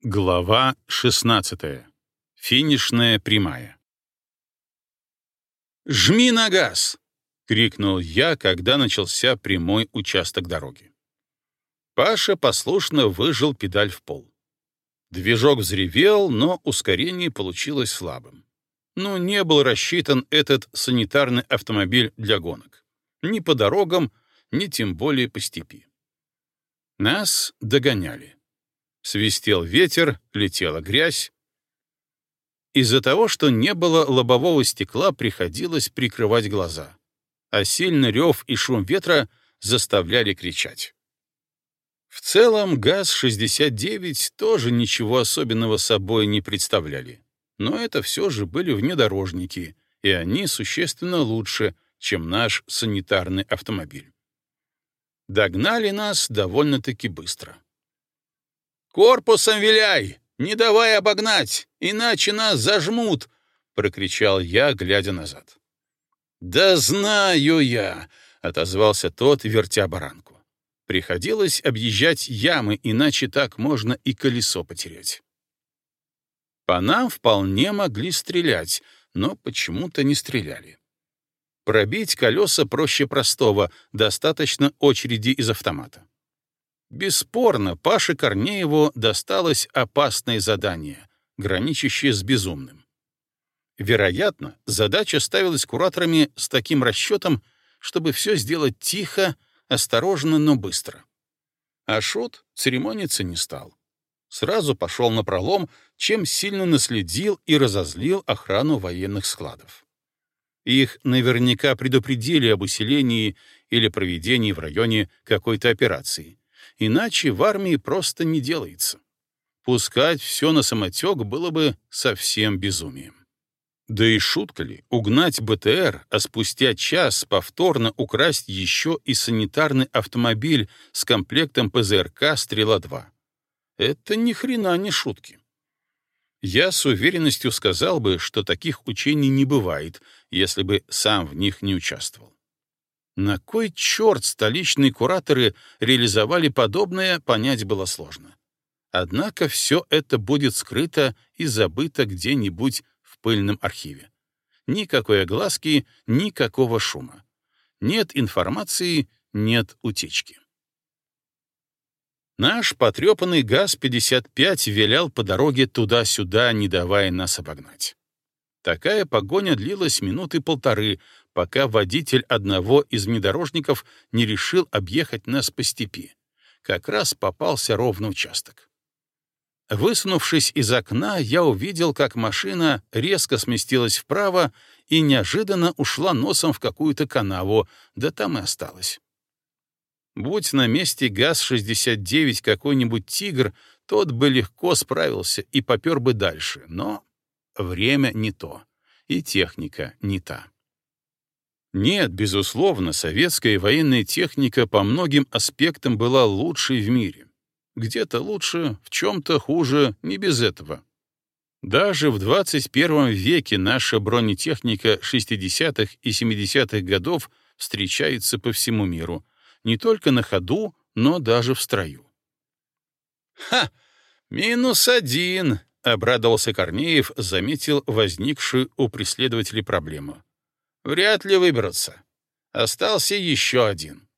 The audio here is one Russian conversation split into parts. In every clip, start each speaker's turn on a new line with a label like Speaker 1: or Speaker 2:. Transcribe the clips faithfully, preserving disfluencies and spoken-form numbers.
Speaker 1: Глава шестнадцатая. Финишная прямая. «Жми на газ!» — крикнул я, когда начался прямой участок дороги. Паша послушно выжал педаль в пол. Движок взревел, но ускорение получилось слабым. Ну, не был рассчитан этот санитарный автомобиль для гонок. Ни по дорогам, ни тем более по степи. Нас догоняли. Свистел ветер, летела грязь. Из-за того, что не было лобового стекла, приходилось прикрывать глаза, а сильный рев и шум ветра заставляли кричать. В целом, ГАЗ шестьдесят девять тоже ничего особенного собой не представляли, но это все же были внедорожники, и они существенно лучше, чем наш санитарный автомобиль. Догнали нас довольно-таки быстро. «Корпусом виляй! Не давай обогнать, иначе нас зажмут!» — прокричал я, глядя назад. «Да знаю я!» — отозвался тот, вертя баранку. Приходилось объезжать ямы, иначе так можно и колесо потерять. По нам вполне могли стрелять, но почему-то не стреляли. Пробить колеса проще простого, достаточно очереди из автомата. Бесспорно, Паше Корнееву досталось опасное задание, граничащее с безумным. Вероятно, задача ставилась кураторами с таким расчетом, чтобы все сделать тихо, осторожно, но быстро. А Шут церемониться не стал. Сразу пошел напролом, чем сильно наследил и разозлил охрану военных складов. Их наверняка предупредили об усилении или проведении в районе какой-то операции. Иначе в армии просто не делается. Пускать все на самотек было бы совсем безумием. Да и шутка ли, угнать БТР, а спустя час повторно украсть еще и санитарный автомобиль с комплектом ПЗРК «Стрела-два». Это ни хрена не шутки. Я с уверенностью сказал бы, что таких учений не бывает, если бы сам в них не участвовал. На кой черт столичные кураторы реализовали подобное, понять было сложно. Однако все это будет скрыто и забыто где-нибудь в пыльном архиве. Никакой огласки, никакого шума. Нет информации, нет утечки. Наш потрепанный ГАЗ пятьдесят пять вилял по дороге туда-сюда, не давая нас обогнать. Такая погоня длилась минуты полторы, пока водитель одного из внедорожников не решил объехать нас по степи. Как раз попался ровно участок. Высунувшись из окна, я увидел, как машина резко сместилась вправо и неожиданно ушла носом в какую-то канаву, да там и осталась. Будь на месте ГАЗ шестьдесят девять какой-нибудь «Тигр», тот бы легко справился и попер бы дальше, но время не то, и техника не та. Нет, безусловно, советская военная техника по многим аспектам была лучшей в мире. Где-то лучше, в чем-то хуже, не без этого. Даже в двадцать первом веке наша бронетехника шестидесятых и семидесятых годов встречается по всему миру, не только на ходу, но даже в строю. «Ха! Минус один!» — обрадовался Корнеев, заметил возникшую у преследователей проблему. «Вряд ли выберутся. Остался еще один».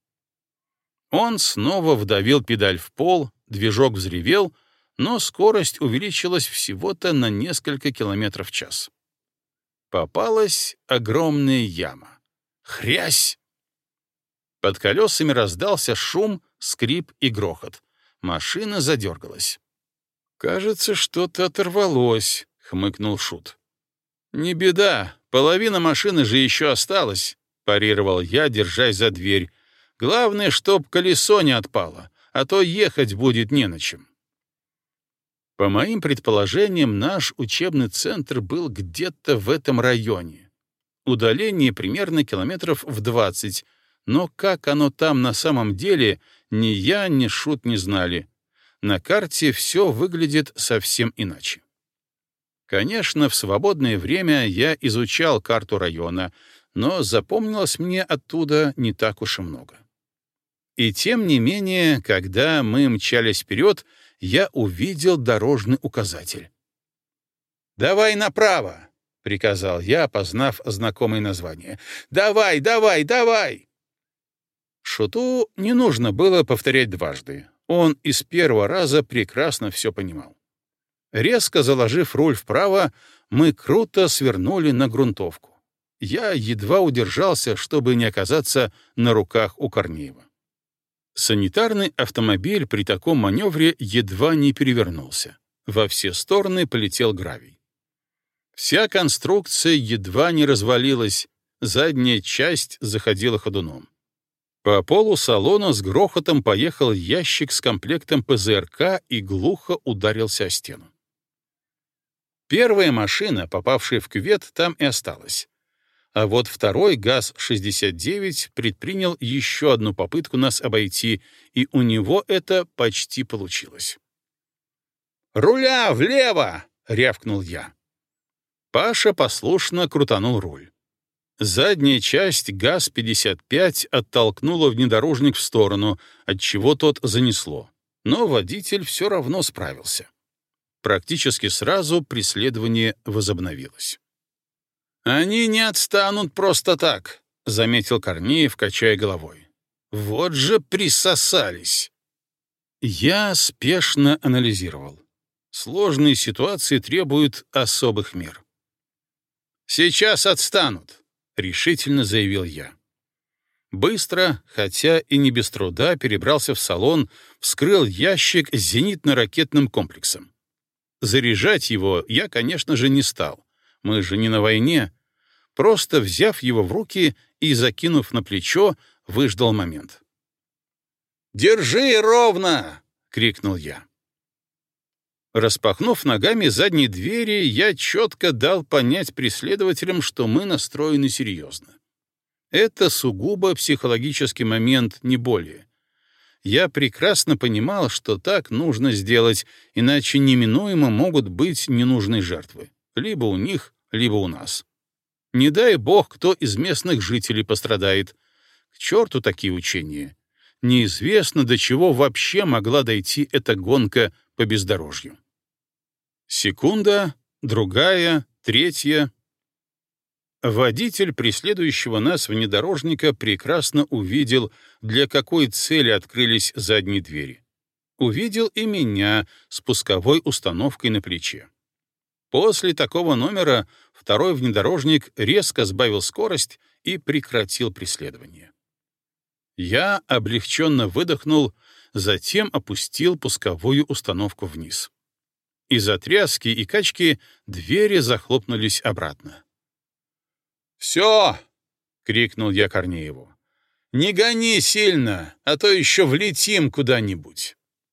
Speaker 1: Он снова вдавил педаль в пол, движок взревел, но скорость увеличилась всего-то на несколько километров в час. Попалась огромная яма. Хрясь! Под колесами раздался шум, скрип и грохот. Машина задергалась. «Кажется, что-то оторвалось», — хмыкнул Шут. «Не беда, половина машины же еще осталась», — парировал я, держась за дверь. «Главное, чтоб колесо не отпало, а то ехать будет не на чем». По моим предположениям, наш учебный центр был где-то в этом районе. Удаление примерно километров в двадцать, но как оно там на самом деле, ни я, ни Шут не знали. На карте все выглядит совсем иначе. Конечно, в свободное время я изучал карту района, но запомнилось мне оттуда не так уж и много. И тем не менее, когда мы мчались вперед, я увидел дорожный указатель. «Давай направо!» — приказал я, опознав знакомое название. «Давай, давай, давай!» Шуту не нужно было повторять дважды. Он из первого раза прекрасно все понимал. Резко заложив руль вправо, мы круто свернули на грунтовку. Я едва удержался, чтобы не оказаться на руках у Корнеева. Санитарный автомобиль при таком маневре едва не перевернулся. Во все стороны полетел гравий. Вся конструкция едва не развалилась, задняя часть заходила ходуном. По полу салона с грохотом поехал ящик с комплектом ПЗРК и глухо ударился о стену. Первая машина, попавшая в кювет, там и осталась. А вот второй ГАЗ шестьдесят девять предпринял еще одну попытку нас обойти, и у него это почти получилось. «Руля влево!» — рявкнул я. Паша послушно крутанул руль. Задняя часть ГАЗ пятьдесят пять оттолкнула внедорожник в сторону, отчего тот занесло, но водитель все равно справился. Практически сразу преследование возобновилось. «Они не отстанут просто так», — заметил Корнеев, качая головой. «Вот же присосались». Я спешно анализировал. Сложные ситуации требуют особых мер. «Сейчас отстанут», — решительно заявил я. Быстро, хотя и не без труда, перебрался в салон, вскрыл ящик с зенитно-ракетным комплексом. Заряжать его я, конечно же, не стал. Мы же не на войне. Просто взяв его в руки и закинув на плечо, выждал момент. «Держи ровно!» — крикнул я. Распахнув ногами задние двери, я четко дал понять преследователям, что мы настроены серьезно. Это сугубо психологический момент, не более. Я прекрасно понимал, что так нужно сделать, иначе неминуемо могут быть ненужные жертвы. Либо у них, либо у нас. Не дай бог, кто из местных жителей пострадает. К черту такие учения. Неизвестно, до чего вообще могла дойти эта гонка по бездорожью. Секунда, другая, третья. Водитель преследующего нас внедорожника прекрасно увидел, для какой цели открылись задние двери. Увидел и меня с пусковой установкой на плече. После такого номера второй внедорожник резко сбавил скорость и прекратил преследование. Я облегченно выдохнул, затем опустил пусковую установку вниз. Из-за тряски и качки двери захлопнулись обратно. «Все!» — крикнул я Корнееву. «Не гони сильно, а то еще влетим куда-нибудь».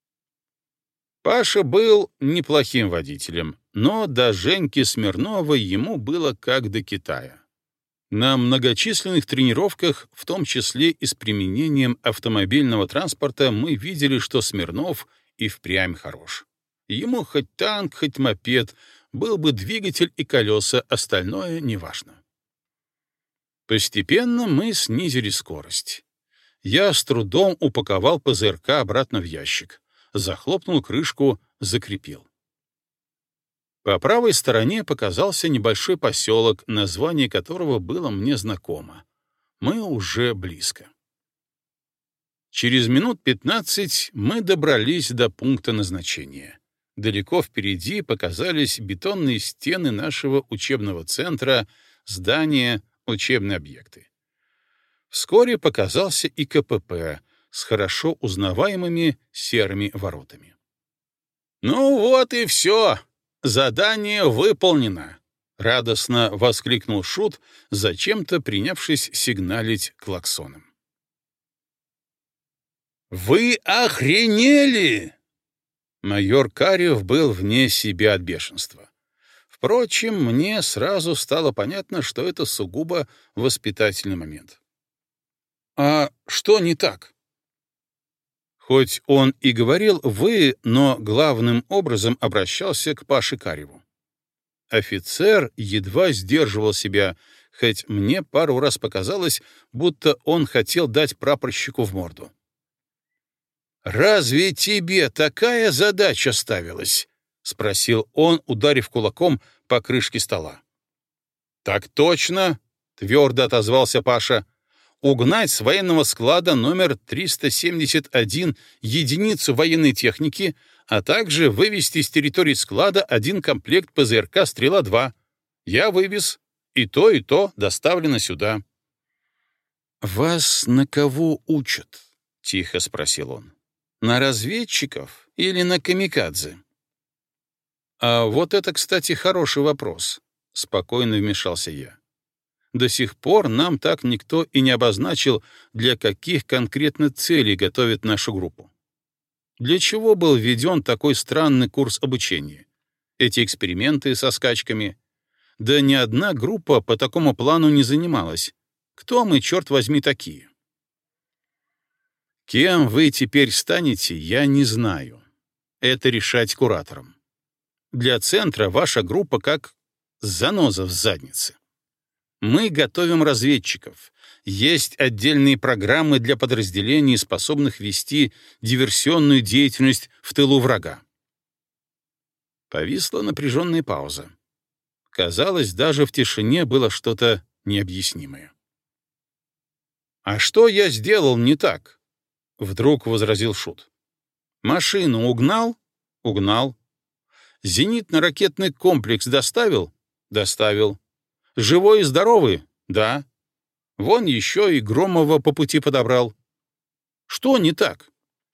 Speaker 1: Паша был неплохим водителем, но до Женьки Смирновой ему было как до Китая. На многочисленных тренировках, в том числе и с применением автомобильного транспорта, мы видели, что Смирнов и впрямь хорош. Ему хоть танк, хоть мопед, был бы двигатель и колеса, остальное неважно. Постепенно мы снизили скорость. Я с трудом упаковал ПЗРК обратно в ящик, захлопнул крышку, закрепил. По правой стороне показался небольшой поселок, название которого было мне знакомо. Мы уже близко. Через минут пятнадцать мы добрались до пункта назначения. Далеко впереди показались бетонные стены нашего учебного центра, здания, учебные объекты. Вскоре показался и КПП с хорошо узнаваемыми серыми воротами. «Ну вот и все! Задание выполнено!» — радостно воскликнул Шут, зачем-то принявшись сигналить клаксоном. «Вы охренели!» Майор Карев был вне себя от бешенства. Впрочем, мне сразу стало понятно, что это сугубо воспитательный момент. «А что не так?» Хоть он и говорил «вы», но главным образом обращался к Паше Кареву. Офицер едва сдерживал себя, хоть мне пару раз показалось, будто он хотел дать прапорщику в морду. «Разве тебе такая задача ставилась?» — спросил он, ударив кулаком по крышке стола. «Так точно», — твердо отозвался Паша. «Угнать с военного склада номер триста семьдесят один единицу военной техники, а также вывести с территории склада один комплект ПЗРК «Стрела-два». Я вывез, и то, и то доставлено сюда». «Вас на кого учат?» — тихо спросил он. «На разведчиков или на камикадзе?» «А вот это, кстати, хороший вопрос», — спокойно вмешался я. «До сих пор нам так никто и не обозначил, для каких конкретно целей готовит нашу группу. Для чего был введен такой странный курс обучения? Эти эксперименты со скачками? Да ни одна группа по такому плану не занималась. Кто мы, черт возьми, такие?» «Кем вы теперь станете, я не знаю. Это решать кураторам. Для центра ваша группа как заноза в заднице. Мы готовим разведчиков. Есть отдельные программы для подразделений, способных вести диверсионную деятельность в тылу врага». Повисла напряженная пауза. Казалось, даже в тишине было что-то необъяснимое. «А что я сделал не так?» — вдруг возразил Шут. «Машину угнал? Угнал. Зенитно-ракетный комплекс доставил? Доставил. Живой и здоровый? Да. Вон еще и Громова по пути подобрал. Что не так?»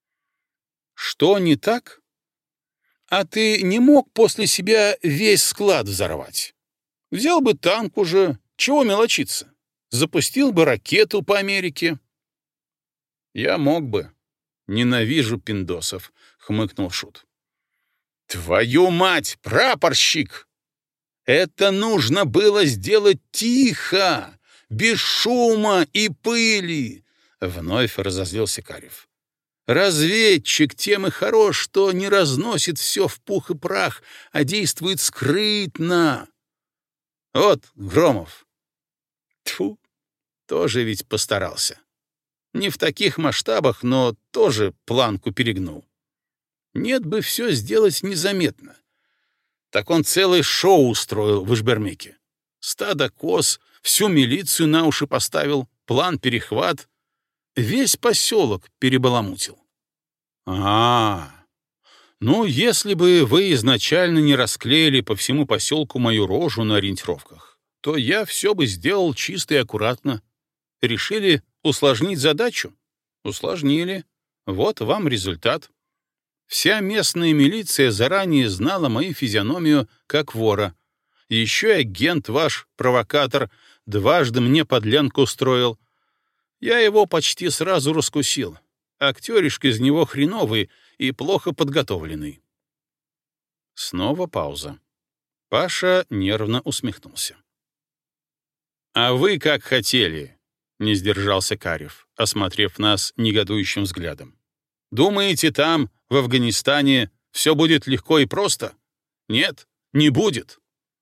Speaker 1: «Что не так? А ты не мог после себя весь склад взорвать? Взял бы танк уже, чего мелочиться? Запустил бы ракету по Америке». «Я мог бы. Ненавижу пиндосов», — хмыкнул Шут. «Твою мать, прапорщик! Это нужно было сделать тихо, без шума и пыли!» — вновь разозлился Карев. «Разведчик тем и хорош, что не разносит все в пух и прах, а действует скрытно. Вот Громов. Тьфу, тоже ведь постарался. Не в таких масштабах, но тоже планку перегнул. Нет бы все сделать незаметно. Так он целое шоу устроил в Ишбермеке. Стадо коз, всю милицию на уши поставил, план-перехват. Весь поселок перебаламутил. А, ну, если бы вы изначально не расклеили по всему поселку мою рожу на ориентировках, то я все бы сделал чисто и аккуратно. Решили усложнить задачу? Усложнили. Вот вам результат. Вся местная милиция заранее знала мою физиономию как вора. Еще и агент ваш, провокатор, дважды мне подлянку устроил. Я его почти сразу раскусил. Актеришка из него хреновый и плохо подготовленный. Снова пауза. Паша нервно усмехнулся. «А вы как хотели?» — не сдержался Карев, осмотрев нас негодующим взглядом. «Думаете, там, в Афганистане, все будет легко и просто? Нет, не будет».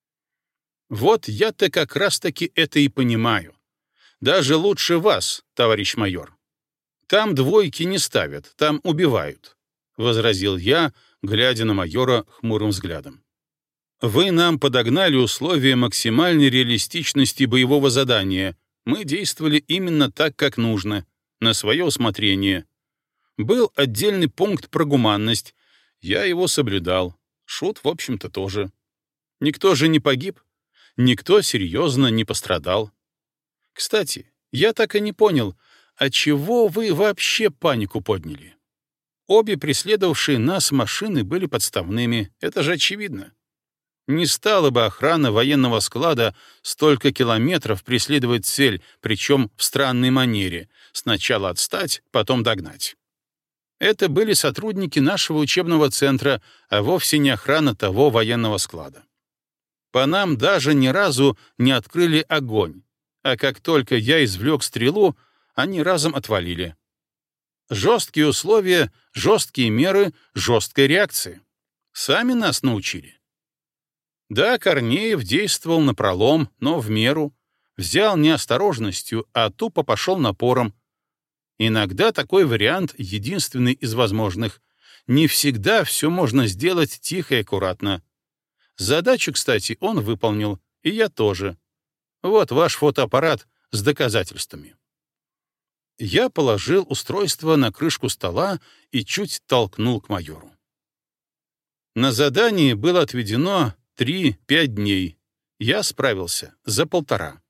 Speaker 1: «Вот я-то как раз-таки это и понимаю. Даже лучше вас, товарищ майор. Там двойки не ставят, там убивают», — возразил я, глядя на майора хмурым взглядом. «Вы нам подогнали условия максимальной реалистичности боевого задания. Мы действовали именно так, как нужно, на свое усмотрение. Был отдельный пункт про гуманность. Я его соблюдал. Шут, в общем-то, тоже. Никто же не погиб. Никто серьезно не пострадал. Кстати, я так и не понял, а чего вы вообще панику подняли? Обе преследовавшие нас машины были подставными, это же очевидно. Не стала бы охрана военного склада столько километров преследовать цель, причем в странной манере, сначала отстать, потом догнать. Это были сотрудники нашего учебного центра, а вовсе не охрана того военного склада. По нам даже ни разу не открыли огонь, а как только я извлек стрелу, они разом отвалили. Жесткие условия, жесткие меры, жесткая реакция. Сами нас научили. Да, Корнеев действовал напролом, но в меру. Взял не осторожностью, а тупо пошел напором. Иногда такой вариант единственный из возможных. Не всегда все можно сделать тихо и аккуратно. Задачу, кстати, он выполнил, и я тоже. Вот ваш фотоаппарат с доказательствами. Я положил устройство на крышку стола и чуть толкнул к майору. На задании было отведено три-пять дней. Я справился за полтора.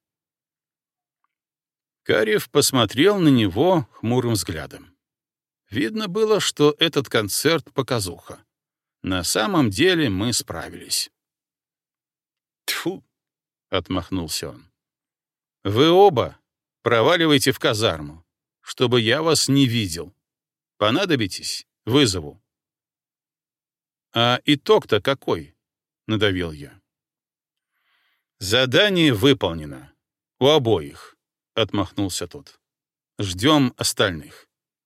Speaker 1: Карев посмотрел на него хмурым взглядом. Видно было, что этот концерт — показуха. На самом деле мы справились. «Тьфу!» — отмахнулся он. «Вы оба проваливайте в казарму, чтобы я вас не видел. Понадобитесь — вызову». «А итог-то какой?» — надавил я. «Задание выполнено. У обоих», — отмахнулся тот. «Ждем остальных».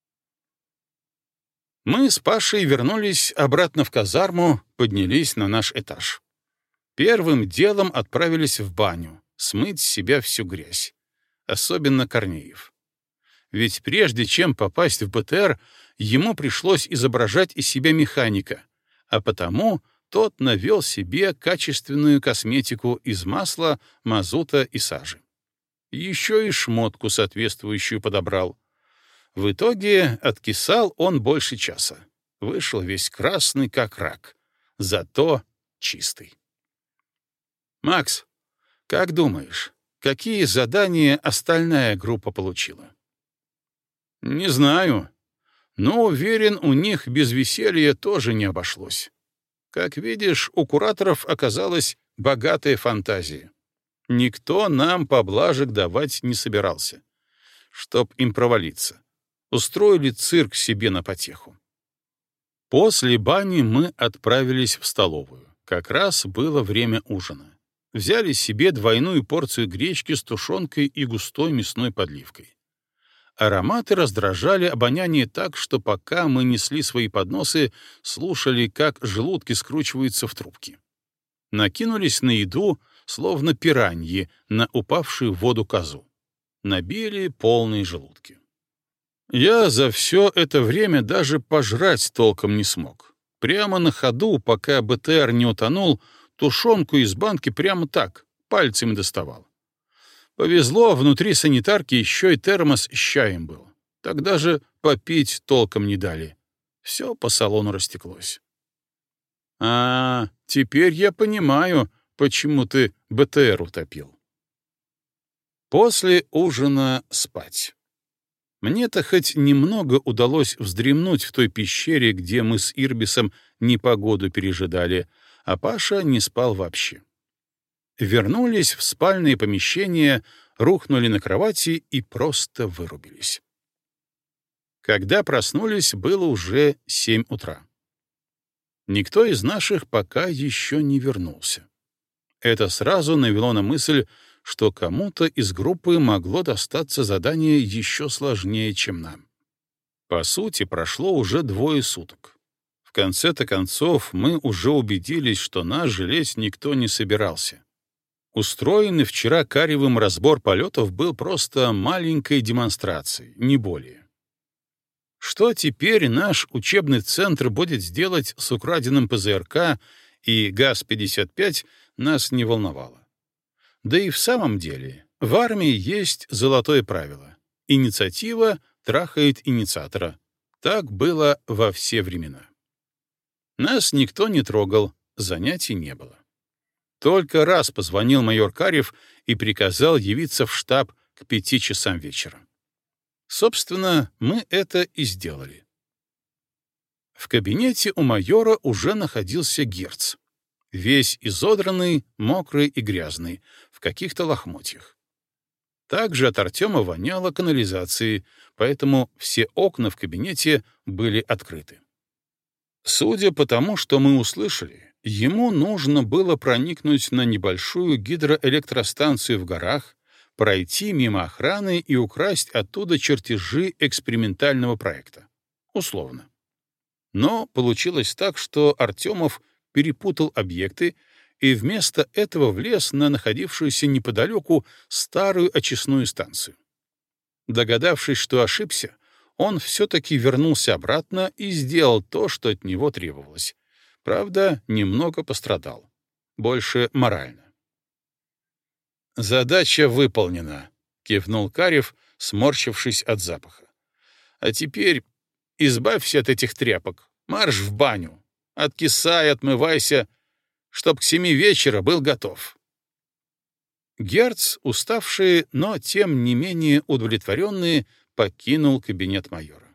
Speaker 1: Мы с Пашей вернулись обратно в казарму, поднялись на наш этаж. Первым делом отправились в баню, смыть с себя всю грязь. Особенно Корнеев. Ведь прежде чем попасть в БТР, ему пришлось изображать из себя механика, а потому тот навел себе качественную косметику из масла, мазута и сажи. Еще и шмотку соответствующую подобрал. В итоге откисал он больше часа. Вышел весь красный, как рак. Зато чистый. «Макс, как думаешь, какие задания остальная группа получила?» «Не знаю, но уверен, у них без веселья тоже не обошлось. Как видишь, у кураторов оказалась богатая фантазия. Никто нам поблажек давать не собирался, чтоб им провалиться. Устроили цирк себе на потеху». После бани мы отправились в столовую. Как раз было время ужина. Взяли себе двойную порцию гречки с тушенкой и густой мясной подливкой. Ароматы раздражали обоняние так, что пока мы несли свои подносы, слушали, как желудки скручиваются в трубки. Накинулись на еду, словно пираньи, на упавшую в воду козу. Набили полные желудки. Я за все это время даже пожрать толком не смог. Прямо на ходу, пока БТР не утонул, тушенку из банки прямо так, пальцами доставал. Повезло, внутри санитарки еще и термос с чаем был. Тогда же попить толком не дали. Все по салону растеклось. «А, теперь я понимаю, почему ты БТР утопил». После ужина спать. Мне-то хоть немного удалось вздремнуть в той пещере, где мы с Ирбисом непогоду пережидали, а Паша не спал вообще. Вернулись в спальные помещения, рухнули на кровати и просто вырубились. Когда проснулись, было уже семь утра. Никто из наших пока еще не вернулся. Это сразу навело на мысль, что кому-то из группы могло достаться задание еще сложнее, чем нам. По сути, прошло уже двое суток. В конце-то концов, мы уже убедились, что нас жалеть никто не собирался. Устроенный вчера Каревым разбор полетов был просто маленькой демонстрацией, не более. Что теперь наш учебный центр будет делать с украденным ПЗРК и ГАЗ пятьдесят пять, нас не волновало. Да и в самом деле, в армии есть золотое правило: инициатива трахает инициатора. Так было во все времена. Нас никто не трогал, занятий не было. Только раз позвонил майор Карев и приказал явиться в штаб к пяти часам вечера. Собственно, мы это и сделали. В кабинете у майора уже находился Герц. Весь изодранный, мокрый и грязный, в каких-то лохмотьях. Также от Артема воняло канализацией, поэтому все окна в кабинете были открыты. Судя по тому, что мы услышали, ему нужно было проникнуть на небольшую гидроэлектростанцию в горах, пройти мимо охраны и украсть оттуда чертежи экспериментального проекта. Условно. Но получилось так, что Артемов перепутал объекты и вместо этого влез на находившуюся неподалеку старую очистную станцию. Догадавшись, что ошибся, он все-таки вернулся обратно и сделал то, что от него требовалось. Правда, немного пострадал. Больше морально. «Задача выполнена», — кивнул Карев, сморщившись от запаха. «А теперь избавься от этих тряпок, марш в баню, откисай, отмывайся, чтоб к семи вечера был готов». Герц, уставший, но тем не менее удовлетворенный, покинул кабинет майора.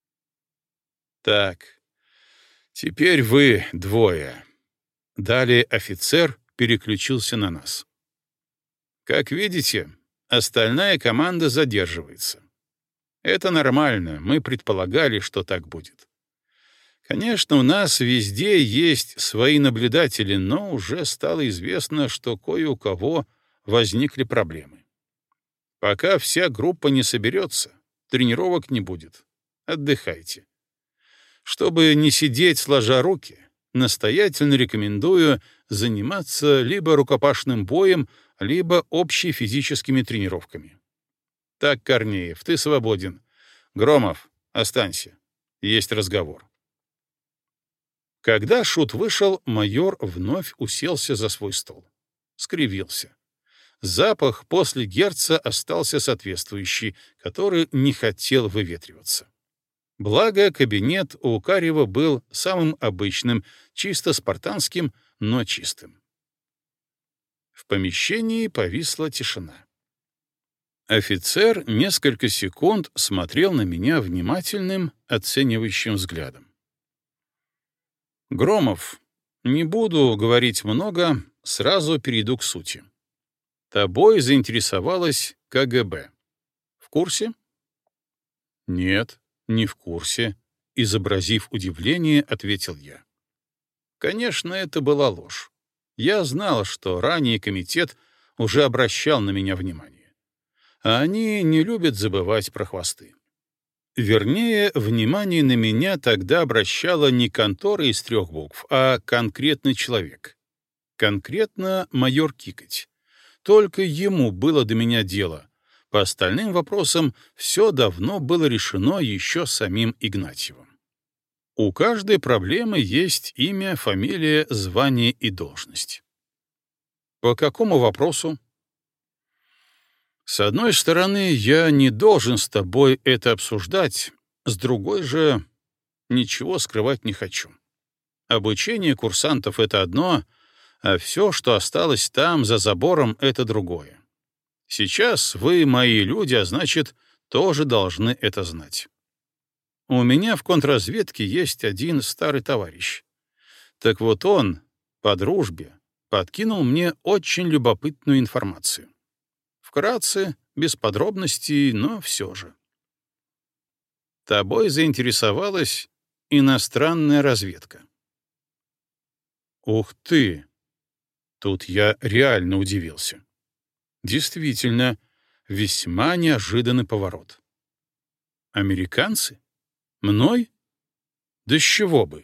Speaker 1: «Так, теперь вы двое». Далее офицер переключился на нас. «Как видите, остальная команда задерживается. Это нормально, мы предполагали, что так будет. Конечно, у нас везде есть свои наблюдатели, но уже стало известно, что кое у кого возникли проблемы. Пока вся группа не соберется, тренировок не будет. Отдыхайте. Чтобы не сидеть сложа руки, настоятельно рекомендую заниматься либо рукопашным боем, либо общефизическими тренировками. Так, Корнеев, ты свободен. Громов, останься. Есть разговор». Когда Шут вышел, майор вновь уселся за свой стол. Скривился. Запах после Герца остался соответствующий, который не хотел выветриваться. Благо, кабинет у Карева был самым обычным, чисто спартанским, но чистым. В помещении повисла тишина. Офицер несколько секунд смотрел на меня внимательным, оценивающим взглядом. «Громов, не буду говорить много, сразу перейду к сути. Тобой заинтересовалась ка гэ бэ. В курсе?» «Нет, не в курсе», — изобразив удивление, ответил я. Конечно, это была ложь. Я знал, что ранее комитет уже обращал на меня внимание. А они не любят забывать про хвосты. Вернее, внимание на меня тогда обращала не контора из трех букв, а конкретный человек. Конкретно майор Кикоть. Только ему было до меня дело. По остальным вопросам все давно было решено еще самим Игнатьевым. У каждой проблемы есть имя, фамилия, звание и должность. По какому вопросу? С одной стороны, я не должен с тобой это обсуждать, с другой же ничего скрывать не хочу. Обучение курсантов — это одно, а все, что осталось там, за забором, — это другое. Сейчас вы мои люди, а значит, тоже должны это знать. У меня в контрразведке есть один старый товарищ. Так вот он, по дружбе, подкинул мне очень любопытную информацию. Вкратце, без подробностей, но все же. Тобой заинтересовалась иностранная разведка. Ух ты! Тут я реально удивился. Действительно, весьма неожиданный поворот. Американцы? Мной? Да с чего бы?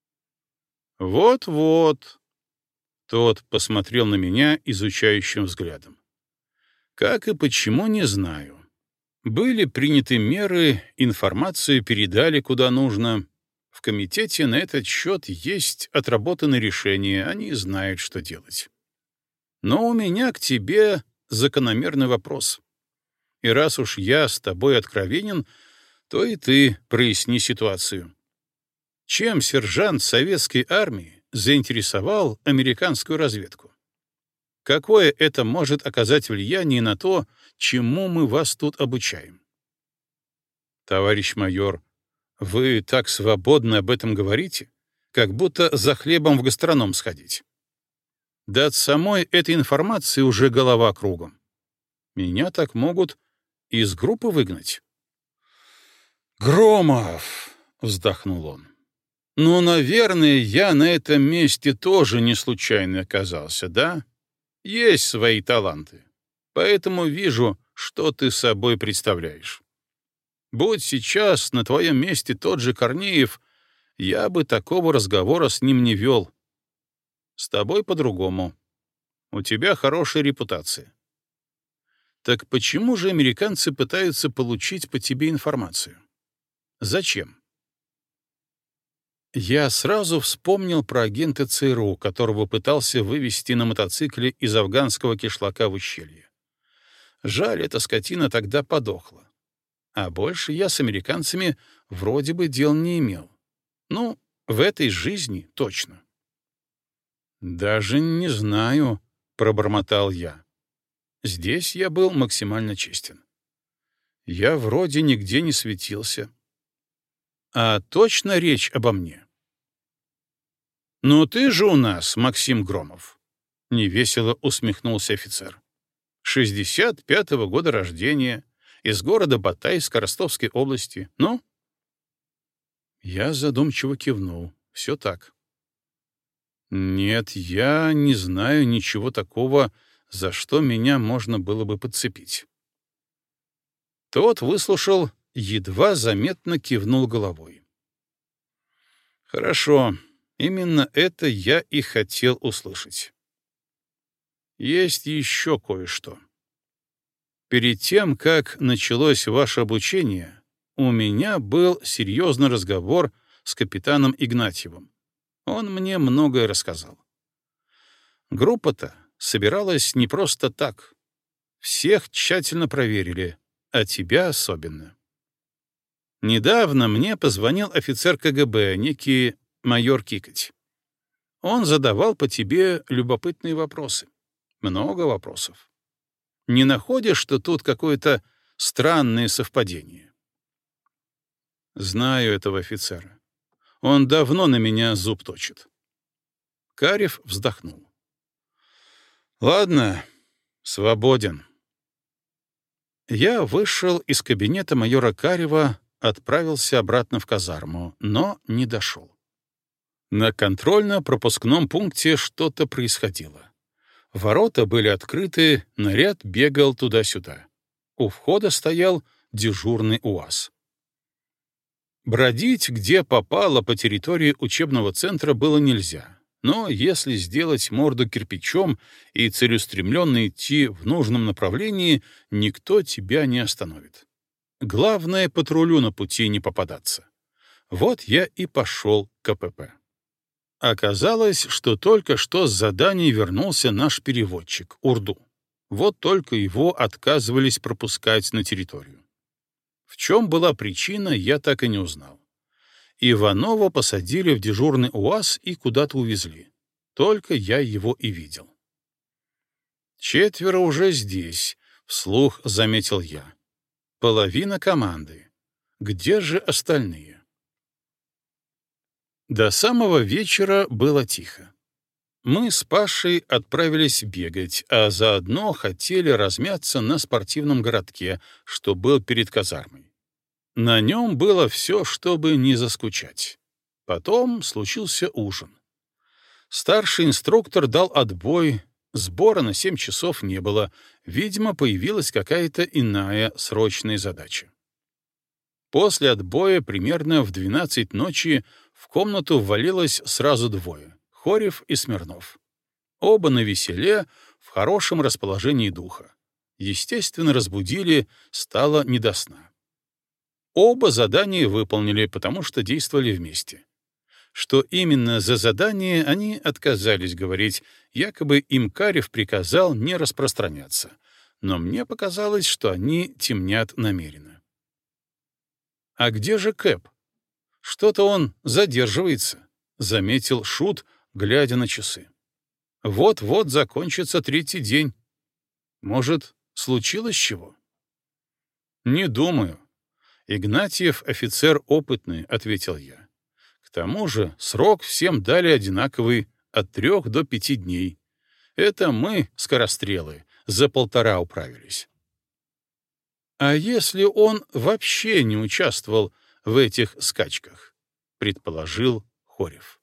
Speaker 1: Вот-вот. Тот посмотрел на меня изучающим взглядом. Как и почему, не знаю. Были приняты меры, информацию передали куда нужно. В комитете на этот счет есть отработанные решения, они знают, что делать. Но у меня к тебе закономерный вопрос. И раз уж я с тобой откровенен, то и ты проясни ситуацию. Чем сержант советской армии заинтересовал американскую разведку? Какое это может оказать влияние на то, чему мы вас тут обучаем? Товарищ майор, вы так свободно об этом говорите, как будто за хлебом в гастроном сходить. Да от самой этой информации уже голова кругом. Меня так могут из группы выгнать. «Громов!» — вздохнул он. «Ну, наверное, я на этом месте тоже не случайно оказался, да? Есть свои таланты. Поэтому вижу, что ты собой представляешь. Будь сейчас на твоем месте тот же Корнеев, я бы такого разговора с ним не вел. С тобой по-другому. У тебя хорошая репутация. Так почему же американцы пытаются получить по тебе информацию? Зачем? Я сразу вспомнил про агента ЦРУ, которого пытался вывести на мотоцикле из афганского кишлака в ущелье. Жаль, эта скотина тогда подохла. А больше я с американцами вроде бы дел не имел. Ну, в этой жизни точно. «Даже не знаю», — пробормотал я. Здесь я был максимально честен. Я вроде нигде не светился. А точно речь обо мне? «Ну ты же у нас, Максим Громов», — невесело усмехнулся офицер. «шестьдесят пятого года рождения, из города Батайска Ростовской области. Ну?» Я задумчиво кивнул. Все так. Нет, я не знаю ничего такого, за что меня можно было бы подцепить. Тот выслушал, едва заметно кивнул головой. Хорошо, именно это я и хотел услышать. Есть еще кое-что. Перед тем, как началось ваше обучение, у меня был серьезный разговор с капитаном Игнатьевым. Он мне многое рассказал. Группа-то собиралась не просто так. Всех тщательно проверили, а тебя особенно. Недавно мне позвонил офицер КГБ, некий майор Кикоть. Он задавал по тебе любопытные вопросы. Много вопросов. Не находишь, что тут какое-то странное совпадение? Знаю этого офицера. Он давно на меня зуб точит. Карев вздохнул. Ладно, свободен. Я вышел из кабинета майора Карева, отправился обратно в казарму, но не дошел. На контрольно-пропускном пункте что-то происходило. Ворота были открыты, наряд бегал туда-сюда. У входа стоял дежурный УАЗ. Бродить, где попало по территории учебного центра, было нельзя. Но если сделать морду кирпичом и целеустремленно идти в нужном направлении, никто тебя не остановит. Главное, патрулю на пути не попадаться. Вот я и пошел к КПП. Оказалось, что только что с заданий вернулся наш переводчик, Урду. Вот только его отказывались пропускать на территорию. В чем была причина, я так и не узнал. Иванова посадили в дежурный УАЗ и куда-то увезли. Только я его и видел. «Четверо уже здесь», — вслух заметил я. «Половина команды. Где же остальные?» До самого вечера было тихо. Мы с Пашей отправились бегать, а заодно хотели размяться на спортивном городке, что был перед казармой. На нем было все, чтобы не заскучать. Потом случился ужин. Старший инструктор дал отбой, сбора на семь часов не было, видимо, появилась какая-то иная срочная задача. После отбоя примерно в двенадцать ночи в комнату ввалилось сразу двое — Хорев и Смирнов. Оба навеселе, в хорошем расположении духа. Естественно, разбудили, стало не до сна. Оба задания выполнили, потому что действовали вместе. Что именно за задание, они отказались говорить, якобы им Карев приказал не распространяться. Но мне показалось, что они темнят намеренно. «А где же Кэп? Что-то он задерживается», — заметил Шут, глядя на часы. «Вот-вот закончится третий день. Может, случилось чего?» «Не думаю. Игнатьев офицер опытный», — ответил я. «К тому же срок всем дали одинаковый, от трех до пяти дней. Это мы, скорострелы, за полтора управились». «А если он вообще не участвовал в этих скачках?» — предположил Хорев.